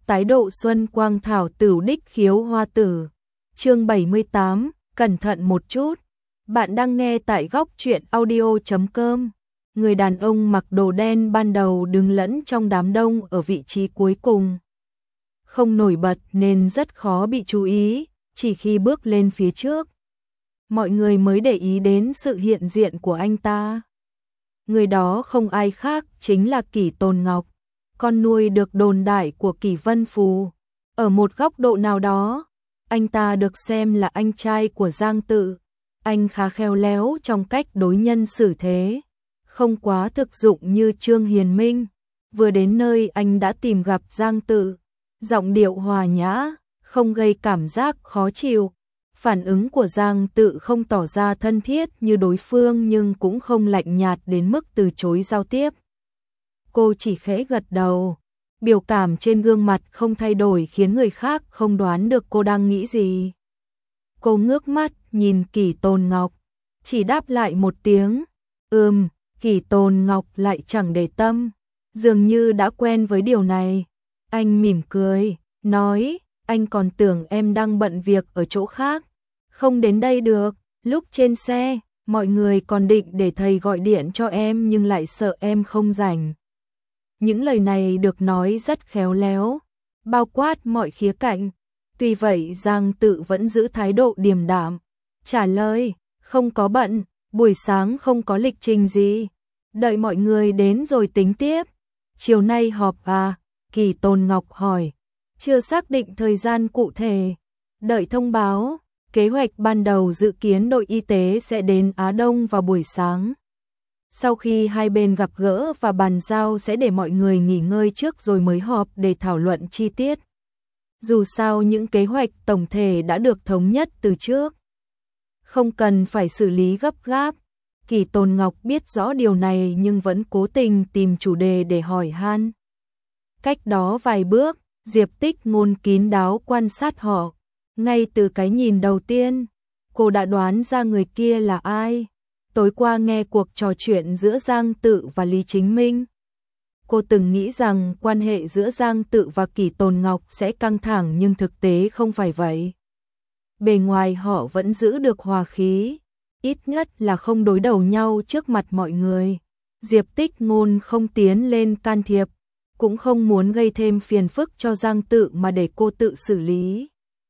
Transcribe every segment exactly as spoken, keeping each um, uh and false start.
Tái độ xuân quang thảo tửu đích khiếu hoa tử. Chương bảy mươi tám, cẩn thận một chút. Bạn đang nghe tại góc truyện audio chấm com. Người đàn ông mặc đồ đen ban đầu đứng lẫn trong đám đông ở vị trí cuối cùng. Không nổi bật nên rất khó bị chú ý, chỉ khi bước lên phía trước, mọi người mới để ý đến sự hiện diện của anh ta. Người đó không ai khác chính là Kỷ Tồn Ngọc, con nuôi được đồn đại của Kỷ Vân Phù. Ở một góc độ nào đó, anh ta được xem là anh trai của Giang Tự. Anh khá khéo léo trong cách đối nhân xử thế, không quá thực dụng như Trương Hiền Minh. Vừa đến nơi anh đã tìm gặp Giang Tự, giọng điệu hòa nhã, không gây cảm giác khó chịu. Phản ứng của Giang Tự không tỏ ra thân thiết như đối phương nhưng cũng không lạnh nhạt đến mức từ chối giao tiếp. Cô chỉ khẽ gật đầu, biểu cảm trên gương mặt không thay đổi khiến người khác không đoán được cô đang nghĩ gì. Cô ngước mắt nhìn Kỷ Tồn Ngọc, chỉ đáp lại một tiếng, ừm. Kỷ Tồn Ngọc lại chẳng để tâm, dường như đã quen với điều này. Anh mỉm cười, nói, anh còn tưởng em đang bận việc ở chỗ khác, không đến đây được. Lúc trên xe, mọi người còn định để thầy gọi điện cho em nhưng lại sợ em không rảnh. Những lời này được nói rất khéo léo, bao quát mọi khía cạnh. Tuy vậy Giang Tự vẫn giữ thái độ điềm đạm, trả lời, không có bận, buổi sáng không có lịch trình gì, đợi mọi người đến rồi tính tiếp. Chiều nay họp à? Kỷ Tồn Ngọc hỏi. Chưa xác định thời gian cụ thể, đợi thông báo. Kế hoạch ban đầu dự kiến đội y tế sẽ đến Á Đông vào buổi sáng. Sau khi hai bên gặp gỡ và bàn giao sẽ để mọi người nghỉ ngơi trước rồi mới họp để thảo luận chi tiết. Dù sao những kế hoạch tổng thể đã được thống nhất từ trước, không cần phải xử lý gấp gáp. Kỷ Tồn Ngọc biết rõ điều này nhưng vẫn cố tình tìm chủ đề để hỏi han. Cách đó vài bước, Diệp Tích Ngôn kín đáo quan sát họ. Ngay từ cái nhìn đầu tiên, cô đã đoán ra người kia là ai. Tối qua nghe cuộc trò chuyện giữa Giang Tự và Lý Chính Minh, cô từng nghĩ rằng quan hệ giữa Giang Tự và Kỷ Tồn Ngọc sẽ căng thẳng nhưng thực tế không phải vậy. Bề ngoài họ vẫn giữ được hòa khí, ít nhất là không đối đầu nhau trước mặt mọi người. Diệp Tích Ngôn không tiến lên can thiệp, cũng không muốn gây thêm phiền phức cho Giang Tự mà để cô tự xử lý.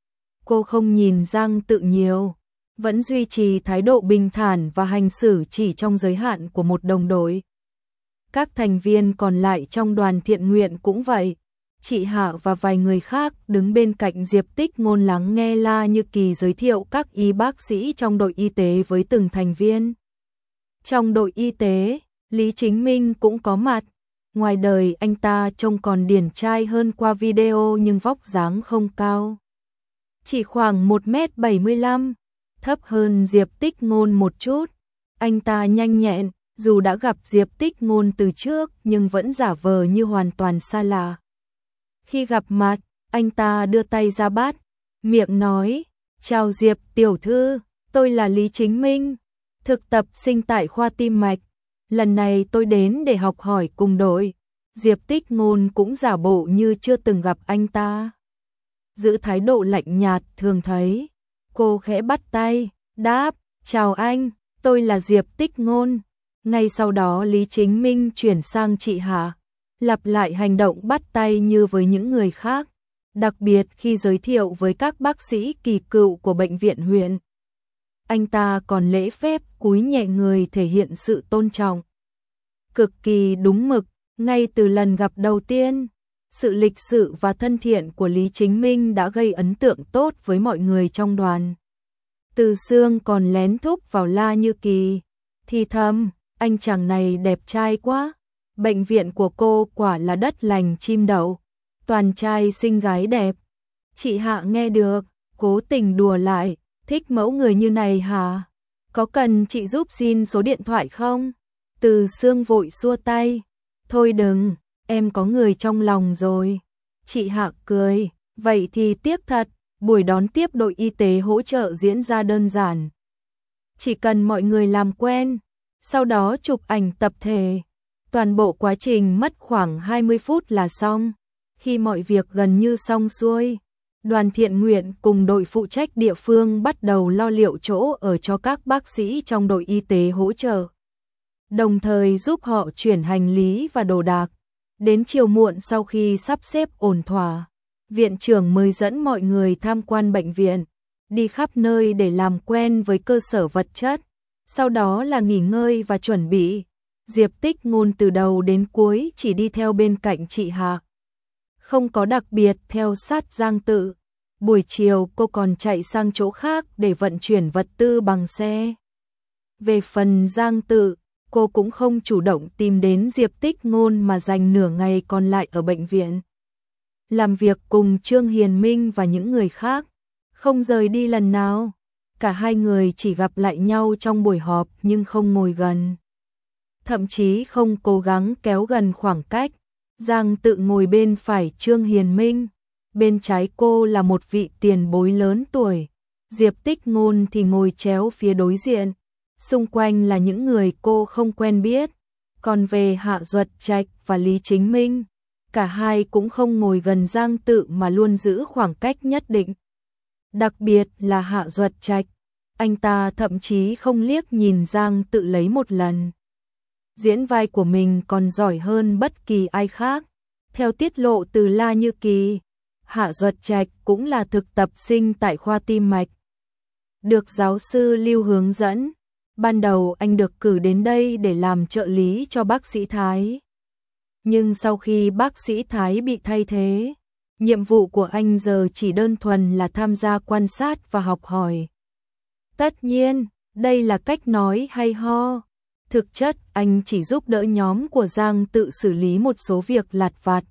Cô không nhìn Giang Tự nhiều, vẫn duy trì thái độ bình thản và hành xử chỉ trong giới hạn của một đồng đội. Các thành viên còn lại trong đoàn thiện nguyện cũng vậy. Chị Hạ và vài người khác đứng bên cạnh Diệp Tích Ngôn lắng nghe La Như Kỳ giới thiệu các y bác sĩ trong đội y tế với từng thành viên. Trong đội y tế, Lý Chính Minh cũng có mặt. Ngoài đời anh ta trông còn điển trai hơn qua video nhưng vóc dáng không cao, chỉ khoảng một mét bảy mươi lăm, thấp hơn Diệp Tích Ngôn một chút. Anh ta nhanh nhẹn, dù đã gặp Diệp Tích Ngôn từ trước nhưng vẫn giả vờ như hoàn toàn xa lạ. Khi gặp mặt, anh ta đưa tay ra bắt, miệng nói, chào Diệp tiểu thư, tôi là Lý Chính Minh, thực tập sinh tại khoa tim mạch. Lần này tôi đến để học hỏi cùng đội. Diệp Tích Ngôn cũng giả bộ như chưa từng gặp anh ta, giữ thái độ lạnh nhạt thường thấy. Cô khẽ bắt tay, đáp, chào anh, tôi là Diệp Tích Ngôn. Ngay sau đó Lý Chính Minh chuyển sang chị Hạ, lặp lại hành động bắt tay như với những người khác, đặc biệt khi giới thiệu với các bác sĩ kỳ cựu của bệnh viện huyện. Anh ta còn lễ phép cúi nhẹ người thể hiện sự tôn trọng. Cực kỳ đúng mực, ngay từ lần gặp đầu tiên, sự lịch sự và thân thiện của Lý Chính Minh đã gây ấn tượng tốt với mọi người trong đoàn. Từ Sương còn lén thúc vào La Như Kỳ, thì thầm, anh chàng này đẹp trai quá. Bệnh viện của cô quả là đất lành chim đậu, toàn trai xinh gái đẹp. Chị Hạ nghe được, cố tình đùa lại, thích mẫu người như này hả? Có cần chị giúp xin số điện thoại không? Từ Sương vội xua tay, thôi đừng, em có người trong lòng rồi. Chị Hạ cười, vậy thì tiếc thật. Buổi đón tiếp đội y tế hỗ trợ diễn ra đơn giản, chỉ cần mọi người làm quen, sau đó chụp ảnh tập thể. Toàn bộ quá trình mất khoảng hai mươi phút là xong. Khi mọi việc gần như xong xuôi, Đoàn Thiện Nguyện cùng đội phụ trách địa phương bắt đầu lo liệu chỗ ở cho các bác sĩ trong đội y tế hỗ trợ, đồng thời giúp họ chuyển hành lý và đồ đạc. Đến chiều muộn sau khi sắp xếp ổn thỏa, viện trưởng mới dẫn mọi người tham quan bệnh viện, đi khắp nơi để làm quen với cơ sở vật chất, sau đó là nghỉ ngơi và chuẩn bị. Diệp Tích Ngôn từ đầu đến cuối chỉ đi theo bên cạnh chị Hạ, không có đặc biệt theo sát Giang Tự. Buổi chiều cô còn chạy sang chỗ khác để vận chuyển vật tư bằng xe. Về phần Giang Tự, cô cũng không chủ động tìm đến Diệp Tích Ngôn mà dành nửa ngày còn lại ở bệnh viện, làm việc cùng Trương Hiền Minh và những người khác, không rời đi lần nào. Cả hai người chỉ gặp lại nhau trong buổi họp nhưng không ngồi gần, thậm chí không cố gắng kéo gần khoảng cách. Giang Tự ngồi bên phải Trương Hiền Minh, bên trái cô là một vị tiền bối lớn tuổi. Diệp Tích Ngôn thì ngồi chéo phía đối diện, xung quanh là những người cô không quen biết. Còn về Hạ Duật Trạch và Lý Chính Minh, cả hai cũng không ngồi gần Giang Tự mà luôn giữ khoảng cách nhất định. Đặc biệt là Hạ Duật Trạch, anh ta thậm chí không liếc nhìn Giang Tự lấy một lần. Diễn vai của mình còn giỏi hơn bất kỳ ai khác. Theo tiết lộ từ La Như Kỳ, Hạ Duật Trạch cũng là thực tập sinh tại khoa tim mạch, được giáo sư Lưu hướng dẫn. Ban đầu anh được cử đến đây để làm trợ lý cho bác sĩ Thái. Nhưng sau khi bác sĩ Thái bị thay thế, nhiệm vụ của anh giờ chỉ đơn thuần là tham gia quan sát và học hỏi. Tất nhiên, đây là cách nói hay ho. Thực chất, anh chỉ giúp đỡ nhóm của Giang Tự xử lý một số việc lặt vặt.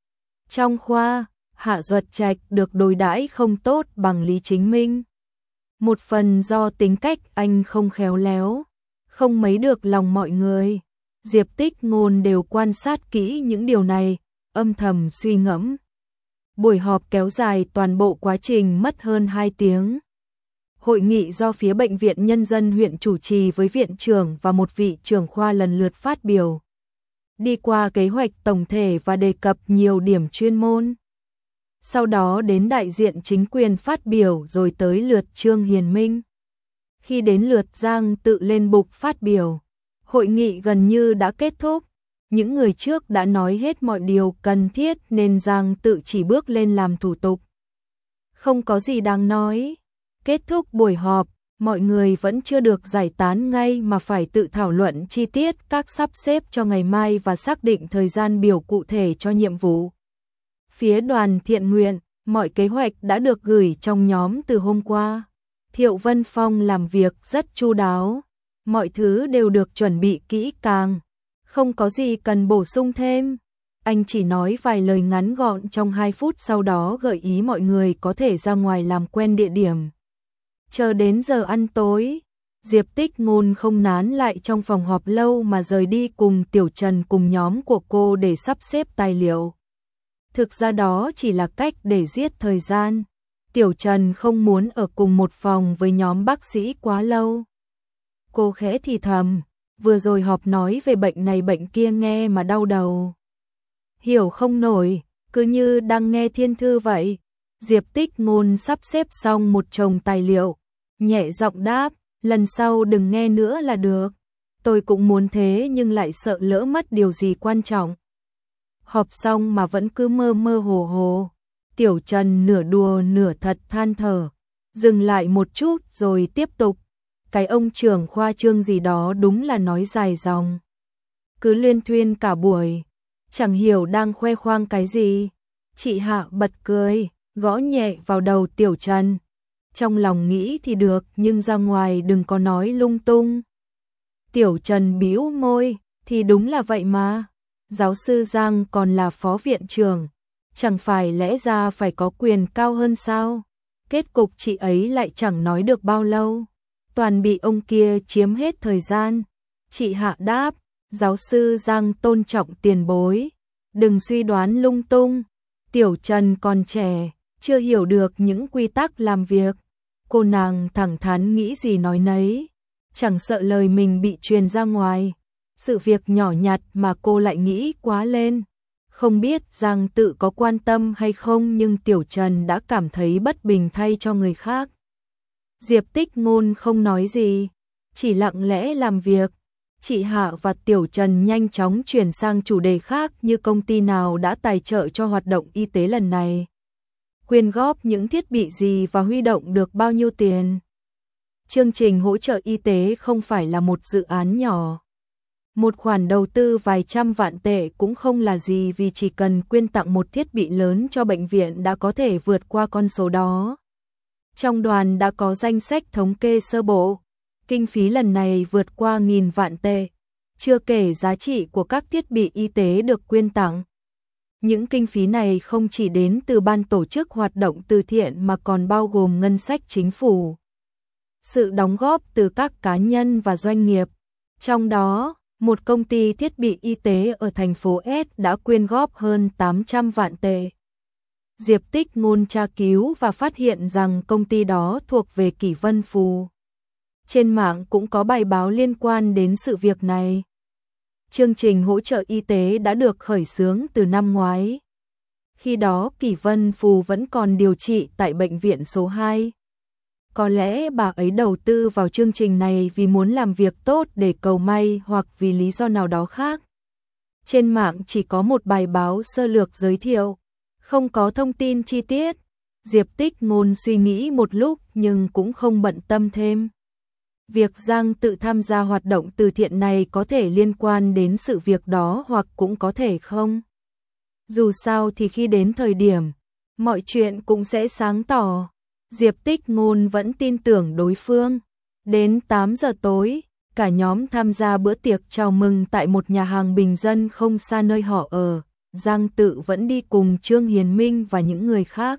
Trong khoa, Hạ Duật Trạch được đối đãi không tốt bằng Lý Chính Minh. Một phần do tính cách anh không khéo léo, không mấy được lòng mọi người. Diệp Tích Ngôn đều quan sát kỹ những điều này, âm thầm suy ngẫm. Buổi họp kéo dài toàn bộ quá trình mất hơn hai tiếng. Hội nghị do phía Bệnh viện Nhân dân huyện chủ trì với viện trưởng và một vị trưởng khoa lần lượt phát biểu, đi qua kế hoạch tổng thể và đề cập nhiều điểm chuyên môn. Sau đó đến đại diện chính quyền phát biểu rồi tới lượt Trương Hiền Minh. Khi đến lượt Giang Tự lên bục phát biểu, hội nghị gần như đã kết thúc. Những người trước đã nói hết mọi điều cần thiết nên Giang Tự chỉ bước lên làm thủ tục. Không có gì đáng nói. Kết thúc buổi họp, mọi người vẫn chưa được giải tán ngay mà phải tự thảo luận chi tiết các sắp xếp cho ngày mai và xác định thời gian biểu cụ thể cho nhiệm vụ. Phía Đoàn Thiện Nguyện, mọi kế hoạch đã được gửi trong nhóm từ hôm qua. Thiệu Vân Phong làm việc rất chu đáo, mọi thứ đều được chuẩn bị kỹ càng, không có gì cần bổ sung thêm. Anh chỉ nói vài lời ngắn gọn trong hai phút, sau đó gợi ý mọi người có thể ra ngoài làm quen địa điểm. Chờ đến giờ ăn tối, Diệp Tích Ngôn không nán lại trong phòng họp lâu mà rời đi cùng Tiểu Trần cùng nhóm của cô để sắp xếp tài liệu. Thực ra đó chỉ là cách để giết thời gian. Tiểu Trần không muốn ở cùng một phòng với nhóm bác sĩ quá lâu. Cô khẽ thì thầm, vừa rồi họp nói về bệnh này bệnh kia nghe mà đau đầu. Hiểu không nổi, cứ như đang nghe thiên thư vậy. Diệp Tích Ngôn sắp xếp xong một chồng tài liệu, nhẹ giọng đáp, lần sau đừng nghe nữa là được. Tôi cũng muốn thế nhưng lại sợ lỡ mất điều gì quan trọng. Họp xong mà vẫn cứ mơ mơ hồ hồ. Tiểu Trần nửa đùa nửa thật than thở, dừng lại một chút rồi tiếp tục. Cái ông trưởng khoa Trương gì đó đúng là nói dài dòng. Cứ luyên thuyên cả buổi, chẳng hiểu đang khoe khoang cái gì. Chị Hạ bật cười, gõ nhẹ vào đầu Tiểu Trần. Trong lòng nghĩ thì được nhưng ra ngoài đừng có nói lung tung. Tiểu Trần bĩu môi, thì đúng là vậy mà. Giáo sư Giang còn là phó viện trưởng, chẳng phải lẽ ra phải có quyền cao hơn sao? Kết cục chị ấy lại chẳng nói được bao lâu, toàn bị ông kia chiếm hết thời gian. Chị Hạ đáp, giáo sư Giang tôn trọng tiền bối, đừng suy đoán lung tung. Tiểu Trần còn trẻ, chưa hiểu được những quy tắc làm việc. Cô nàng thẳng thắn nghĩ gì nói nấy, chẳng sợ lời mình bị truyền ra ngoài. Sự việc nhỏ nhặt mà cô lại nghĩ quá lên. Không biết Giang Tự có quan tâm hay không nhưng Tiểu Trần đã cảm thấy bất bình thay cho người khác. Diệp Tích Ngôn không nói gì, chỉ lặng lẽ làm việc. Chị Hạ và Tiểu Trần nhanh chóng chuyển sang chủ đề khác như công ty nào đã tài trợ cho hoạt động y tế lần này, quyên góp những thiết bị gì và huy động được bao nhiêu tiền. Chương trình hỗ trợ y tế không phải là một dự án nhỏ. Một khoản đầu tư vài trăm vạn tệ cũng không là gì vì chỉ cần quyên tặng một thiết bị lớn cho bệnh viện đã có thể vượt qua con số đó. Trong đoàn đã có danh sách thống kê sơ bộ. Kinh phí lần này vượt qua nghìn vạn tệ, chưa kể giá trị của các thiết bị y tế được quyên tặng. Những kinh phí này không chỉ đến từ ban tổ chức hoạt động từ thiện mà còn bao gồm ngân sách chính phủ, sự đóng góp từ các cá nhân và doanh nghiệp. Trong đó, một công ty thiết bị y tế ở thành phố S đã quyên góp hơn tám trăm vạn tệ. Diệp Tích Ngôn tra cứu và phát hiện rằng công ty đó thuộc về Kỷ Vân Phù. Trên mạng cũng có bài báo liên quan đến sự việc này. Chương trình hỗ trợ y tế đã được khởi xướng từ năm ngoái. Khi đó Kỷ Vân Phù vẫn còn điều trị tại bệnh viện số hai. Có lẽ bà ấy đầu tư vào chương trình này vì muốn làm việc tốt để cầu may hoặc vì lý do nào đó khác. Trên mạng chỉ có một bài báo sơ lược giới thiệu, không có thông tin chi tiết. Diệp Tích Ngôn suy nghĩ một lúc nhưng cũng không bận tâm thêm. Việc Giang Tự tham gia hoạt động từ thiện này có thể liên quan đến sự việc đó hoặc cũng có thể không. Dù sao thì khi đến thời điểm, mọi chuyện cũng sẽ sáng tỏ. Diệp Tích Ngôn vẫn tin tưởng đối phương. Đến tám giờ tối, cả nhóm tham gia bữa tiệc chào mừng tại một nhà hàng bình dân không xa nơi họ ở. Giang Tự vẫn đi cùng Trương Hiền Minh và những người khác.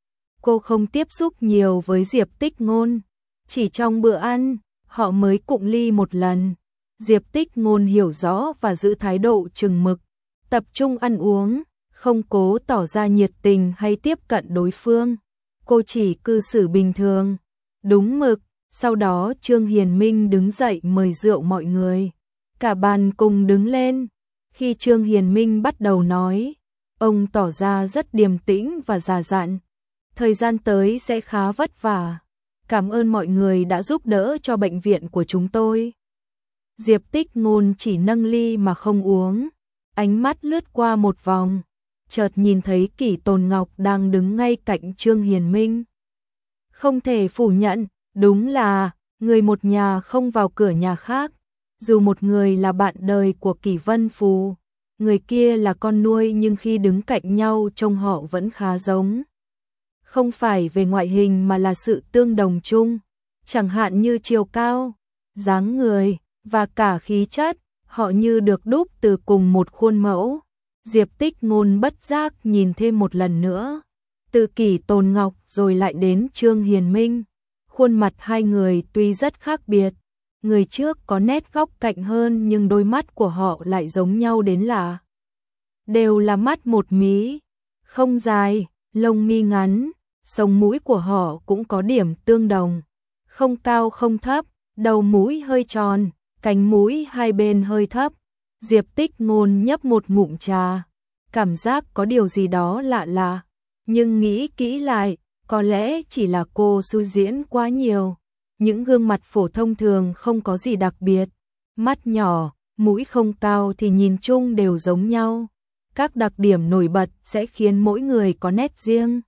Cô không tiếp xúc nhiều với Diệp Tích Ngôn. Chỉ trong bữa ăn, họ mới cụng ly một lần. Diệp Tích Ngôn hiểu rõ và giữ thái độ chừng mực, tập trung ăn uống, không cố tỏ ra nhiệt tình hay tiếp cận đối phương. Cô chỉ cư xử bình thường, đúng mực. Sau đó Trương Hiền Minh đứng dậy mời rượu mọi người. Cả bàn cùng đứng lên. Khi Trương Hiền Minh bắt đầu nói, ông tỏ ra rất điềm tĩnh và già dặn. Thời gian tới sẽ khá vất vả. Cảm ơn mọi người đã giúp đỡ cho bệnh viện của chúng tôi. Diệp Tích Ngôn chỉ nâng ly mà không uống. Ánh mắt lướt qua một vòng, chợt nhìn thấy Kỷ Tồn Ngọc đang đứng ngay cạnh Trương Hiền Minh. Không thể phủ nhận, đúng là người một nhà không vào cửa nhà khác. Dù một người là bạn đời của Kỷ Vân Phù, người kia là con nuôi nhưng khi đứng cạnh nhau trông họ vẫn khá giống. Không phải về ngoại hình mà là sự tương đồng chung, chẳng hạn như chiều cao, dáng người và cả khí chất, họ như được đúc từ cùng một khuôn mẫu. Diệp Tích Ngôn bất giác nhìn thêm một lần nữa, từ Kỷ Tồn Ngọc rồi lại đến Trương Hiền Minh. Khuôn mặt hai người tuy rất khác biệt, người trước có nét góc cạnh hơn nhưng đôi mắt của họ lại giống nhau đến lạ. Đều là mắt một mí, không dài, lông mi ngắn, sống mũi của họ cũng có điểm tương đồng, không cao không thấp, đầu mũi hơi tròn, cánh mũi hai bên hơi thấp. Diệp Tích Ngôn nhấp một ngụm trà, cảm giác có điều gì đó lạ lạ, nhưng nghĩ kỹ lại, có lẽ chỉ là cô suy diễn quá nhiều. Những gương mặt phổ thông thường không có gì đặc biệt, mắt nhỏ, mũi không cao thì nhìn chung đều giống nhau. Các đặc điểm nổi bật sẽ khiến mỗi người có nét riêng.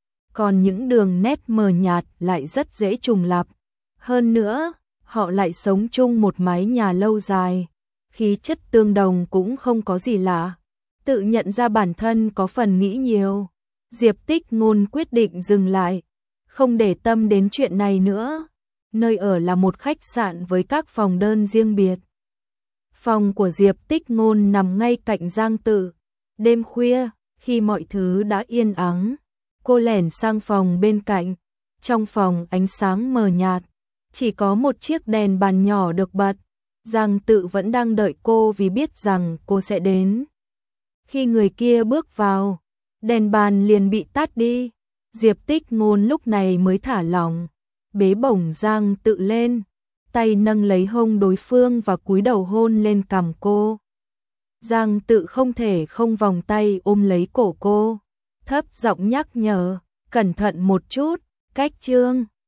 Còn những đường nét mờ nhạt lại rất dễ trùng lặp. Hơn nữa, họ lại sống chung một mái nhà lâu dài. Khí chất tương đồng cũng không có gì lạ. Tự nhận ra bản thân có phần nghĩ nhiều. Diệp Tích Ngôn quyết định dừng lại, không để tâm đến chuyện này nữa. Nơi ở là một khách sạn với các phòng đơn riêng biệt. Phòng của Diệp Tích Ngôn nằm ngay cạnh Giang Tự. Đêm khuya, khi mọi thứ đã yên ắng, cô lẻn sang phòng bên cạnh. Trong phòng ánh sáng mờ nhạt, chỉ có một chiếc đèn bàn nhỏ được bật. Giang Tự vẫn đang đợi cô vì biết rằng cô sẽ đến. Khi người kia bước vào, đèn bàn liền bị tắt đi. Diệp Tích Ngôn lúc này mới thả lỏng, bế bổng Giang Tự lên, tay nâng lấy hông đối phương và cúi đầu hôn lên cằm cô. Giang tự không thể không vòng tay ôm lấy cổ cô, thấp giọng nhắc nhở, cẩn thận một chút, cách Trương